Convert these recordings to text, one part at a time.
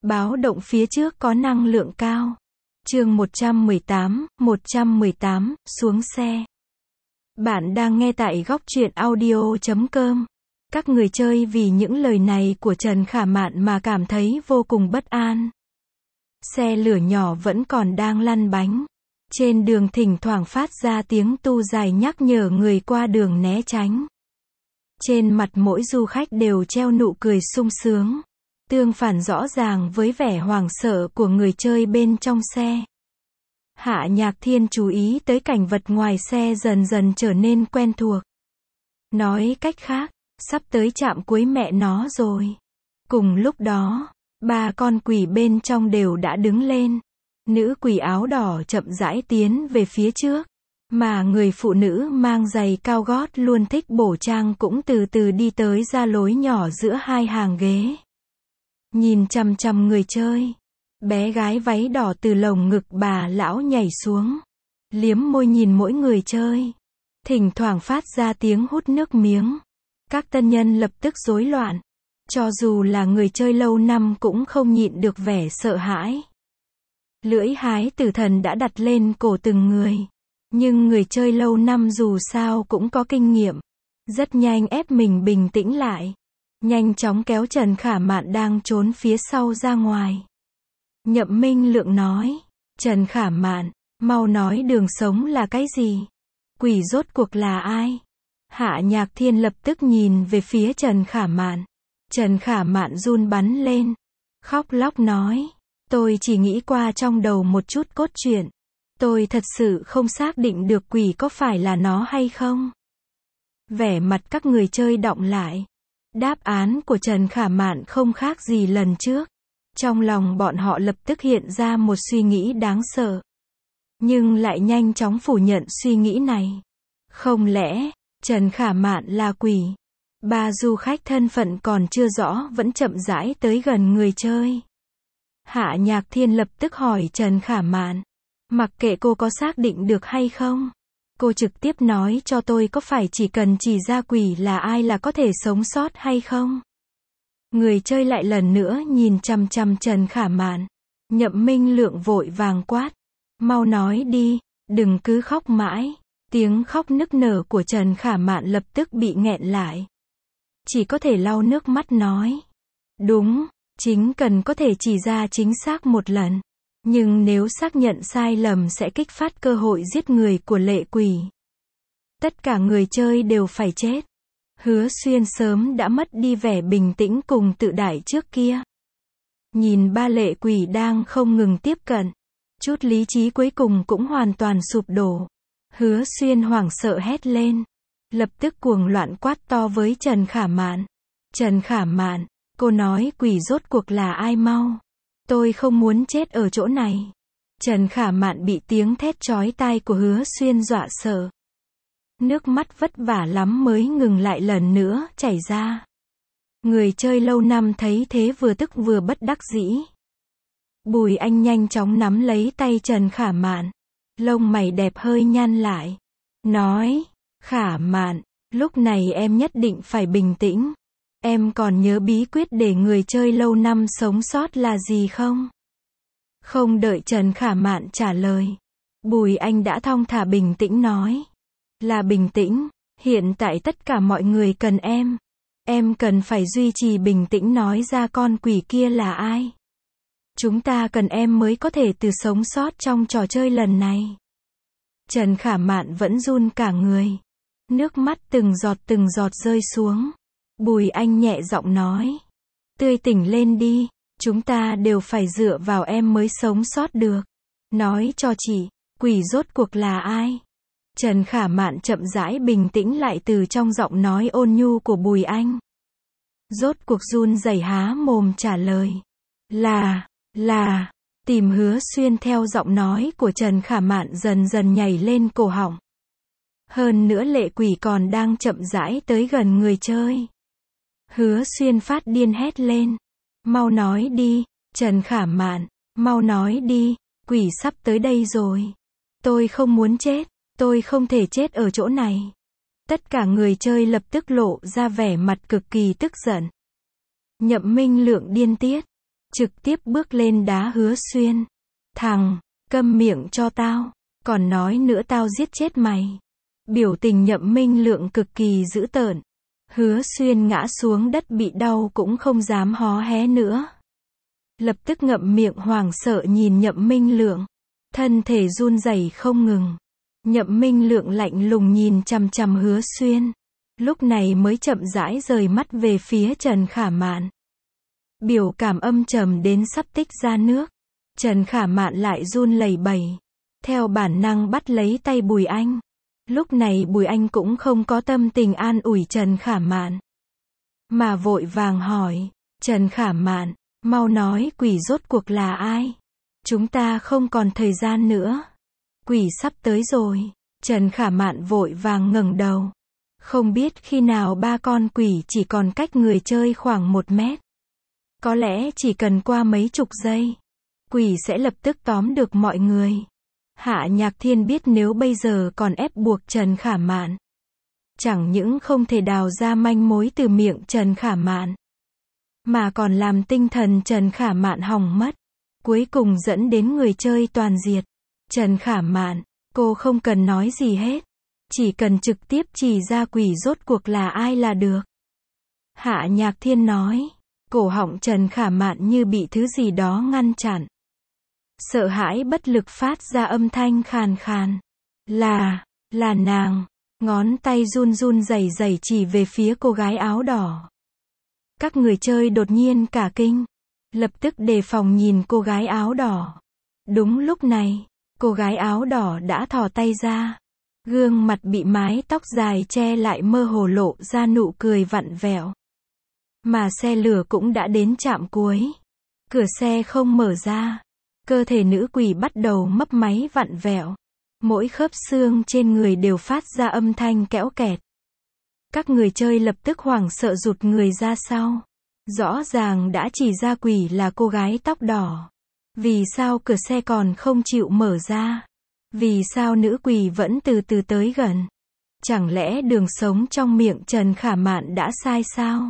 Báo động phía trước có năng lượng cao. Chương 118, xuống xe. Bạn đang nghe tại góc truyện audio.com. Các người chơi vì những lời này của Trần Khả Mạn mà cảm thấy vô cùng bất an. Xe lửa nhỏ vẫn còn đang lăn bánh. Trên đường thỉnh thoảng phát ra tiếng tu dài nhắc nhở người qua đường né tránh. Trên mặt mỗi du khách đều treo nụ cười sung sướng, tương phản rõ ràng với vẻ hoảng sợ của người chơi bên trong xe. Hạ Nhạc Thiên chú ý tới cảnh vật ngoài xe dần dần trở nên quen thuộc. Nói cách khác, sắp tới trạm cuối mẹ nó rồi. Cùng lúc đó, ba con quỷ bên trong đều đã đứng lên. Nữ quỷ áo đỏ chậm rãi tiến về phía trước, mà người phụ nữ mang giày cao gót luôn thích bổ trang cũng từ từ đi tới ra lối nhỏ giữa hai hàng ghế. Nhìn chằm chằm người chơi, bé gái váy đỏ từ lồng ngực bà lão nhảy xuống, liếm môi nhìn mỗi người chơi, thỉnh thoảng phát ra tiếng hút nước miếng. Các tân nhân lập tức rối loạn, cho dù là người chơi lâu năm cũng không nhịn được vẻ sợ hãi. Lưỡi hái tử thần đã đặt lên cổ từng người, nhưng người chơi lâu năm dù sao cũng có kinh nghiệm, rất nhanh ép mình bình tĩnh lại, nhanh chóng kéo Trần Khả Mạn đang trốn phía sau ra ngoài. Nhậm Minh Lượng nói, Trần Khả Mạn, mau nói đường sống là cái gì? Quỷ rốt cuộc là ai? Hạ Nhạc Thiên lập tức nhìn về phía Trần Khả Mạn. Trần Khả Mạn run bắn lên, khóc lóc nói, tôi chỉ nghĩ qua trong đầu một chút cốt truyện. Tôi thật sự không xác định được quỷ có phải là nó hay không. Vẻ mặt các người chơi đọng lại. Đáp án của Trần Khả Mạn không khác gì lần trước. Trong lòng bọn họ lập tức hiện ra một suy nghĩ đáng sợ. Nhưng lại nhanh chóng phủ nhận suy nghĩ này. Không lẽ, Trần Khả Mạn là quỷ? Ba du khách thân phận còn chưa rõ vẫn chậm rãi tới gần người chơi. Hạ Nhạc Thiên lập tức hỏi Trần Khả Mạn. Mặc kệ cô có xác định được hay không, cô trực tiếp nói cho tôi có phải chỉ cần chỉ ra quỷ là ai là có thể sống sót hay không? Người chơi lại lần nữa nhìn chằm chằm Trần Khả Mạn. Nhậm Minh Lượng vội vàng quát. Mau nói đi, đừng cứ khóc mãi. Tiếng khóc nức nở của Trần Khả Mạn lập tức bị nghẹn lại. Chỉ có thể lau nước mắt nói. Đúng, chính cần có thể chỉ ra chính xác một lần. Nhưng nếu xác nhận sai lầm sẽ kích phát cơ hội giết người của lệ quỷ. Tất cả người chơi đều phải chết. Hứa Xuyên sớm đã mất đi vẻ bình tĩnh cùng tự đại trước kia. Nhìn ba lệ quỷ đang không ngừng tiếp cận. Chút lý trí cuối cùng cũng hoàn toàn sụp đổ. Hứa Xuyên hoảng sợ hét lên. Lập tức cuồng loạn quát to với Trần Khả Mạn. Trần Khả Mạn, cô nói quỷ rốt cuộc là ai mau? Tôi không muốn chết ở chỗ này. Trần Khả Mạn bị tiếng thét chói tai của Hứa Xuyên dọa sợ. Nước mắt vất vả lắm mới ngừng lại lần nữa chảy ra. Người chơi lâu năm thấy thế vừa tức vừa bất đắc dĩ. Bùi Anh nhanh chóng nắm lấy tay Trần Khả Mạn. Lông mày đẹp hơi nhăn lại. Nói, Khả Mạn, lúc này em nhất định phải bình tĩnh. Em còn nhớ bí quyết để người chơi lâu năm sống sót là gì không? Không đợi Trần Khả Mạn trả lời. Bùi Anh đã thong thả bình tĩnh nói. Là bình tĩnh, hiện tại tất cả mọi người cần em. Em cần phải duy trì bình tĩnh nói ra con quỷ kia là ai. Chúng ta cần em mới có thể từ sống sót trong trò chơi lần này. Trần Khả Mạn vẫn run cả người. Nước mắt từng giọt rơi xuống. Bùi Anh nhẹ giọng nói. Tươi tỉnh lên đi, chúng ta đều phải dựa vào em mới sống sót được. Nói cho chị, quỷ rốt cuộc là ai? Trần Khả Mạn chậm rãi bình tĩnh lại từ trong giọng nói ôn nhu của Bùi Anh. Rốt cuộc run rẩy há mồm trả lời. Là, tìm Hứa Xuyên theo giọng nói của Trần Khả Mạn dần dần nhảy lên cổ họng. Hơn nữa lệ quỷ còn đang chậm rãi tới gần người chơi. Hứa Xuyên phát điên hét lên. Mau nói đi, Trần Khả Mạn, mau nói đi, quỷ sắp tới đây rồi. Tôi không muốn chết, tôi không thể chết ở chỗ này. Tất cả người chơi lập tức lộ ra vẻ mặt cực kỳ tức giận. Nhậm Minh Lượng điên tiết. trực tiếp bước lên đá Hứa Xuyên. Thằng, câm miệng cho tao, còn nói nữa tao giết chết mày. Biểu tình Nhậm Minh Lượng cực kỳ dữ tợn. Hứa Xuyên ngã xuống đất bị đau cũng không dám hó hé nữa. Lập tức ngậm miệng hoảng sợ nhìn Nhậm Minh Lượng. Thân thể run rẩy không ngừng. Nhậm Minh Lượng lạnh lùng nhìn chằm chằm Hứa Xuyên. Lúc này mới chậm rãi rời mắt về phía Trần Khả Mạn. Biểu cảm âm trầm đến sắp tích ra nước. Trần Khả Mạn lại run lẩy bẩy. Theo bản năng bắt lấy tay Bùi Anh. Lúc này Bùi Anh cũng không có tâm tình an ủi Trần Khả Mạn. Mà vội vàng hỏi, Trần Khả Mạn, mau nói quỷ rốt cuộc là ai? Chúng ta không còn thời gian nữa. Quỷ sắp tới rồi. Trần Khả Mạn vội vàng ngẩng đầu. Không biết khi nào ba con quỷ chỉ còn cách người chơi khoảng 1 mét. Có lẽ chỉ cần qua mấy chục giây, quỷ sẽ lập tức tóm được mọi người. Hạ Nhạc Thiên biết nếu bây giờ còn ép buộc Trần Khả Mạn, chẳng những không thể đào ra manh mối từ miệng Trần Khả Mạn, mà còn làm tinh thần Trần Khả Mạn hỏng mất, cuối cùng dẫn đến người chơi toàn diệt. Trần Khả Mạn, cô không cần nói gì hết, chỉ cần trực tiếp chỉ ra quỷ rốt cuộc là ai là được. Hạ Nhạc Thiên nói, cổ họng Trần Khả Mạn như bị thứ gì đó ngăn chặn. Sợ hãi bất lực phát ra âm thanh khàn khàn. Là nàng. Ngón tay run run rẩy rẩy chỉ về phía cô gái áo đỏ. Các người chơi đột nhiên cả kinh. Lập tức đề phòng nhìn cô gái áo đỏ. Đúng lúc này, cô gái áo đỏ đã thò tay ra. Gương mặt bị mái tóc dài che lại mơ hồ lộ ra nụ cười vặn vẹo. Mà xe lửa cũng đã đến trạm cuối. Cửa xe không mở ra. Cơ thể nữ quỷ bắt đầu mấp máy vặn vẹo. Mỗi khớp xương trên người đều phát ra âm thanh kéo kẹt. Các người chơi lập tức hoảng sợ rụt người ra sau. Rõ ràng đã chỉ ra quỷ là cô gái tóc đỏ. Vì sao cửa xe còn không chịu mở ra? Vì sao nữ quỷ vẫn từ từ tới gần? Chẳng lẽ đường sống trong miệng Trần Khả Mạn đã sai sao?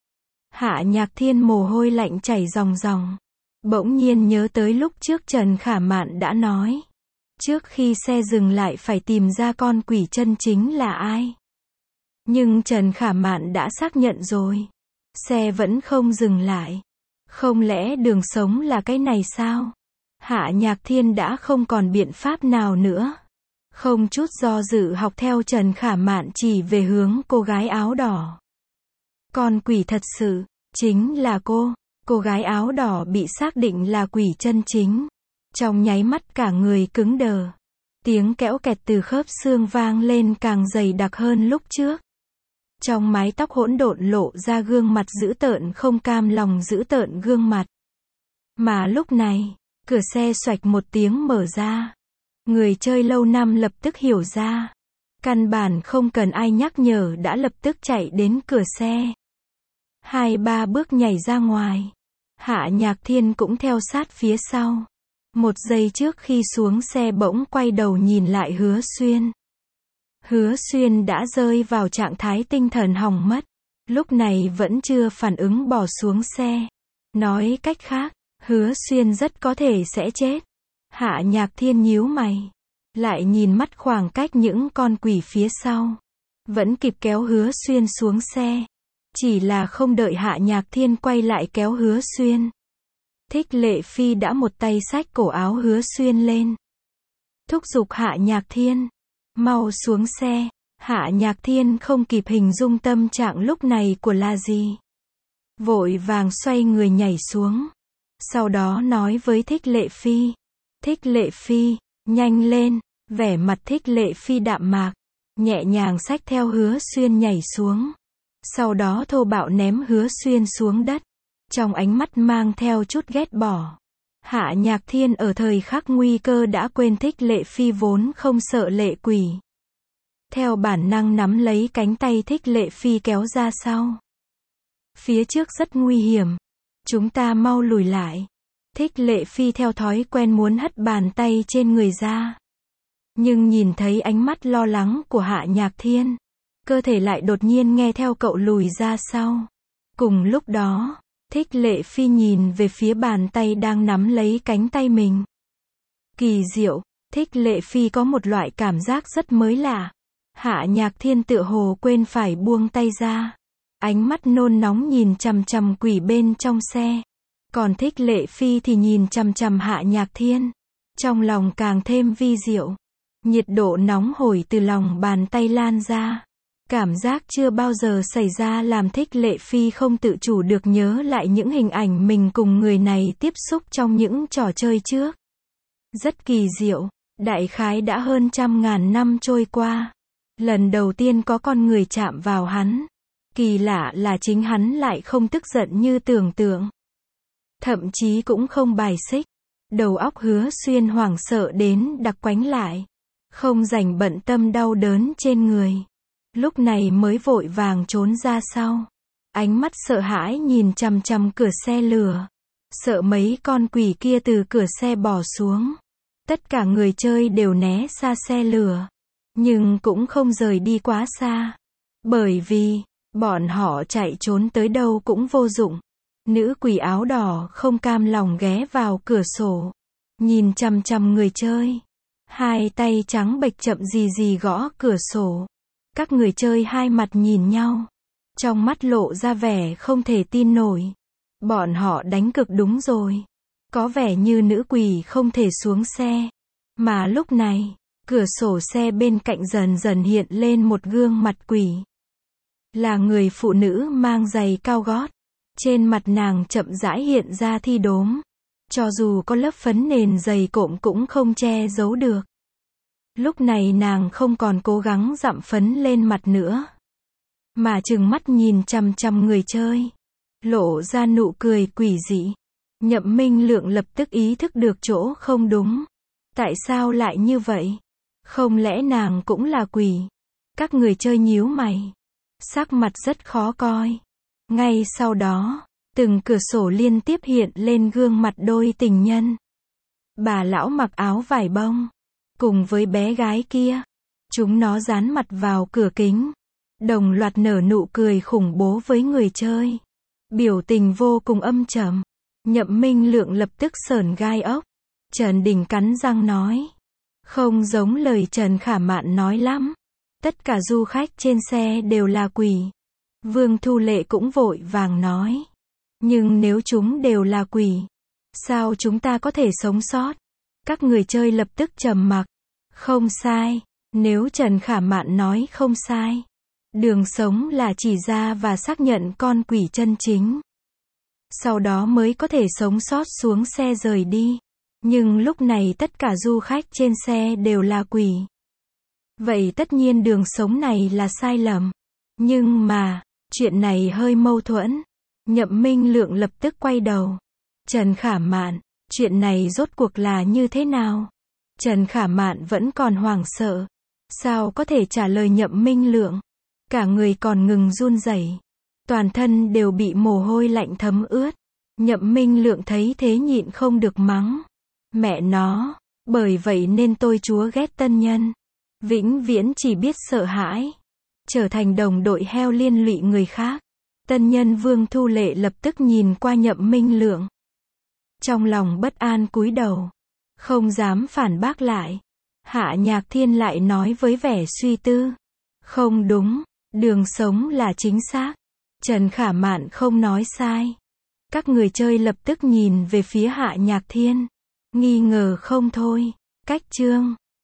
Hạ Nhạc Thiên mồ hôi lạnh chảy ròng ròng. Bỗng nhiên nhớ tới lúc trước Trần Khả Mạn đã nói. Trước khi xe dừng lại phải tìm ra con quỷ chân chính là ai. Nhưng Trần Khả Mạn đã xác nhận rồi. Xe vẫn không dừng lại. Không lẽ đường sống là cái này sao? Hạ Nhạc Thiên đã không còn biện pháp nào nữa. Không chút do dự học theo Trần Khả Mạn chỉ về hướng cô gái áo đỏ. Con quỷ thật sự, chính là cô. Cô gái áo đỏ bị xác định là quỷ chân chính. Trong nháy mắt cả người cứng đờ. Tiếng kéo kẹt từ khớp xương vang lên càng dày đặc hơn lúc trước. Trong mái tóc hỗn độn lộ ra gương mặt dữ tợn không cam lòng giữ tợn gương mặt. Mà lúc này, cửa xe xoạch một tiếng mở ra. Người chơi lâu năm lập tức hiểu ra. Căn bản không cần ai nhắc nhở đã lập tức chạy đến cửa xe. 2-3 bước nhảy ra ngoài. Hạ Nhạc Thiên cũng theo sát phía sau. Một giây trước khi xuống xe bỗng quay đầu nhìn lại Hứa Xuyên. Hứa Xuyên đã rơi vào trạng thái tinh thần hỏng mất. Lúc này vẫn chưa phản ứng bỏ xuống xe. Nói cách khác, Hứa Xuyên rất có thể sẽ chết. Hạ Nhạc Thiên nhíu mày. Lại nhìn mắt khoảng cách những con quỷ phía sau. Vẫn kịp kéo Hứa Xuyên xuống xe. Chỉ là không đợi Hạ Nhạc Thiên quay lại kéo Hứa Xuyên. Thích Lệ Phi đã một tay xách cổ áo Hứa Xuyên lên. Thúc giục Hạ Nhạc Thiên. Mau xuống xe. Hạ Nhạc Thiên không kịp hình dung tâm trạng lúc này của là gì. Vội vàng xoay người nhảy xuống. Sau đó nói với Thích Lệ Phi. Thích Lệ Phi, nhanh lên. Vẻ mặt Thích Lệ Phi đạm mạc. Nhẹ nhàng xách theo Hứa Xuyên nhảy xuống. Sau đó thô bạo ném Hứa Xuyên xuống đất. Trong ánh mắt mang theo chút ghét bỏ. Hạ Nhạc Thiên ở thời khắc nguy cơ đã quên Thích Lệ Phi vốn không sợ lệ quỷ. Theo bản năng nắm lấy cánh tay Thích Lệ Phi kéo ra sau. Phía trước rất nguy hiểm. Chúng ta mau lùi lại. Thích Lệ Phi theo thói quen muốn hất bàn tay trên người ra. Nhưng nhìn thấy ánh mắt lo lắng của Hạ Nhạc Thiên. Cơ thể lại đột nhiên nghe theo cậu lùi ra sau. Cùng lúc đó, Thích Lệ Phi nhìn về phía bàn tay đang nắm lấy cánh tay mình. Kỳ diệu, Thích Lệ Phi có một loại cảm giác rất mới lạ. Hạ Nhạc Thiên tựa hồ quên phải buông tay ra. Ánh mắt nôn nóng nhìn chằm chằm quỷ bên trong xe. Còn Thích Lệ Phi thì nhìn chằm chằm Hạ Nhạc Thiên. Trong lòng càng thêm vi diệu. Nhiệt độ nóng hổi từ lòng bàn tay lan ra. Cảm giác chưa bao giờ xảy ra làm Thích Lệ Phi không tự chủ được nhớ lại những hình ảnh mình cùng người này tiếp xúc trong những trò chơi trước. Rất kỳ diệu, đại khái đã hơn 100.000 năm trôi qua. Lần đầu tiên có con người chạm vào hắn. Kỳ lạ là chính hắn lại không tức giận như tưởng tượng. Thậm chí cũng không bài xích. Đầu óc Hứa Xuyên hoảng sợ đến đặc quánh lại. Không rảnh bận tâm đau đớn trên người. Lúc này mới vội vàng trốn ra sau. Ánh mắt sợ hãi nhìn chằm chằm cửa xe lửa. Sợ mấy con quỷ kia từ cửa xe bò xuống. Tất cả người chơi đều né xa xe lửa. Nhưng cũng không rời đi quá xa. Bởi vì, bọn họ chạy trốn tới đâu cũng vô dụng. Nữ quỷ áo đỏ không cam lòng ghé vào cửa sổ. Nhìn chằm chằm người chơi. Hai tay trắng bệch chậm gì gõ cửa sổ. Các người chơi hai mặt nhìn nhau. Trong mắt lộ ra vẻ không thể tin nổi. Bọn họ đánh cực đúng rồi. Có vẻ như nữ quỷ không thể xuống xe. Mà lúc này, cửa sổ xe bên cạnh dần dần hiện lên một gương mặt quỷ. Là người phụ nữ mang giày cao gót. Trên mặt nàng chậm rãi hiện ra thi đốm. Cho dù có lớp phấn nền dày cộm cũng không che giấu được. Lúc này nàng không còn cố gắng dặm phấn lên mặt nữa. Mà trừng mắt nhìn chằm chằm người chơi. Lộ ra nụ cười quỷ dị. Nhậm Minh Lượng lập tức ý thức được chỗ không đúng. Tại sao lại như vậy? Không lẽ nàng cũng là quỷ? Các người chơi nhíu mày. Sắc mặt rất khó coi. Ngay sau đó, từng cửa sổ liên tiếp hiện lên gương mặt đôi tình nhân. Bà lão mặc áo vải bông. Cùng với bé gái kia. Chúng nó dán mặt vào cửa kính. Đồng loạt nở nụ cười khủng bố với người chơi. Biểu tình vô cùng âm trầm. Nhậm Minh Lượng lập tức sởn gai ốc. Trần Đình cắn răng nói. Không giống lời Trần Khả Mạn nói lắm. Tất cả du khách trên xe đều là quỷ. Vương Thu Lệ cũng vội vàng nói. Nhưng nếu chúng đều là quỷ, sao chúng ta có thể sống sót? Các người chơi lập tức trầm mặc. Không sai. Nếu Trần Khả Mạn nói không sai. Đường sống là chỉ ra và xác nhận con quỷ chân chính. Sau đó mới có thể sống sót xuống xe rời đi. Nhưng lúc này tất cả du khách trên xe đều là quỷ. Vậy tất nhiên đường sống này là sai lầm. Nhưng mà, chuyện này hơi mâu thuẫn. Nhậm Minh Lượng lập tức quay đầu. Trần Khả Mạn, chuyện này rốt cuộc là như thế nào? Trần Khả Mạn vẫn còn hoảng sợ. Sao có thể trả lời Nhậm Minh Lượng? Cả người còn ngừng run rẩy. Toàn thân đều bị mồ hôi lạnh thấm ướt. Nhậm Minh Lượng thấy thế nhịn không được mắng. Mẹ nó, bởi vậy nên tôi chúa ghét tân nhân. Vĩnh viễn chỉ biết sợ hãi. Trở thành đồng đội heo liên lụy người khác. Tân nhân Vương Thu Lệ lập tức nhìn qua Nhậm Minh Lượng. Trong lòng bất an cúi đầu. Không dám phản bác lại. Hạ Nhạc Thiên lại nói với vẻ suy tư. Không đúng, đường sống là chính xác. Trần Khả Mạn không nói sai. Các người chơi lập tức nhìn về phía Hạ Nhạc Thiên. Nghi ngờ không thôi. Cách chương